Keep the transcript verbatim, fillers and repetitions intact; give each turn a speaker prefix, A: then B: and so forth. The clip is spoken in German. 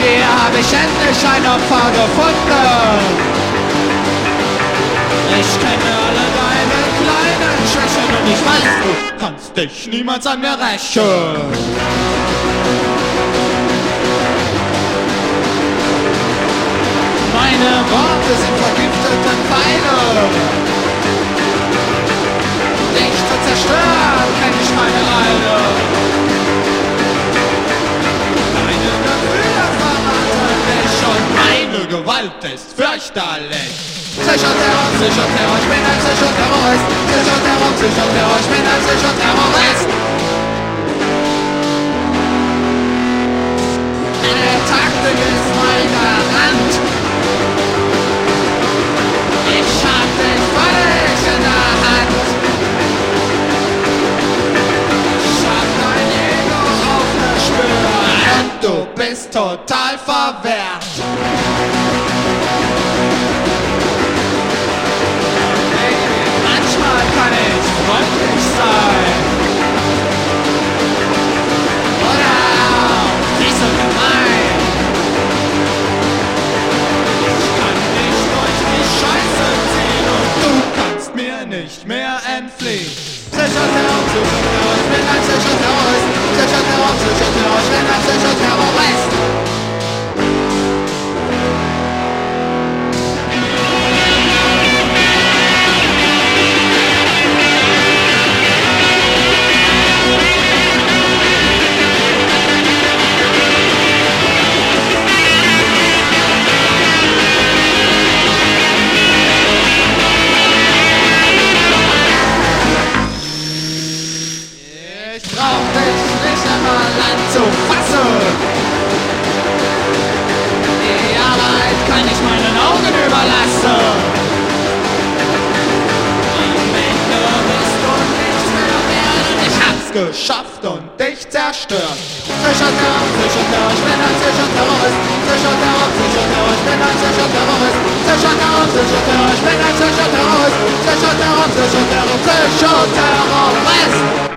A: Hier habe ich endlich ein Opfer gefunden. Ich kenne alle deine kleinen Schwächen und ich weiß, du kannst dich niemals an mir rächen. Meine Worte sind vergiftete Pfeile. Dich zu zerstören, kenn ich meine Eile. Deine Gefühle verraten dich und meine Gewalt ist fürchterlich. Psychoterror, Psychoterror, ich bin ein Psychoterrorist. Psychoterror, Psychoterror, ich bin ein Psychoterrorist. Meine Taktik ist mein Garant. Ich hab dich völlig in der Hand. Ich hab dein Ego auf der Spur und du bist total verwehrt. Manchmal kann ich freundlich sein. Oder auch nicht so gemein. Ich kann dich durch die Scheiße ziehen und du kannst mir nicht mehr entfliehen. Psychoterror, Psychoterror, ich bin ein Psychoterrorist. Psychoterror, Psychoterror, ich bin ein Psychoterrorist. Ich brauch dich nicht einmal anzufassen. Die Arbeit kann ich meinen Augen überlassen. Am Ende wirst du nichts mehr werden. Ich hab's geschafft und dich zerstört. Psychoterror, Psychoterror, ich bin ein Psychoterrorist. Psychoterror, Psychoterror, ich bin ein Psychoterrorist. Psychoterror, Psychoterror, ich bin ein Psychoterrorist. Psychoterror, Psychoterror, Psychoterrorist.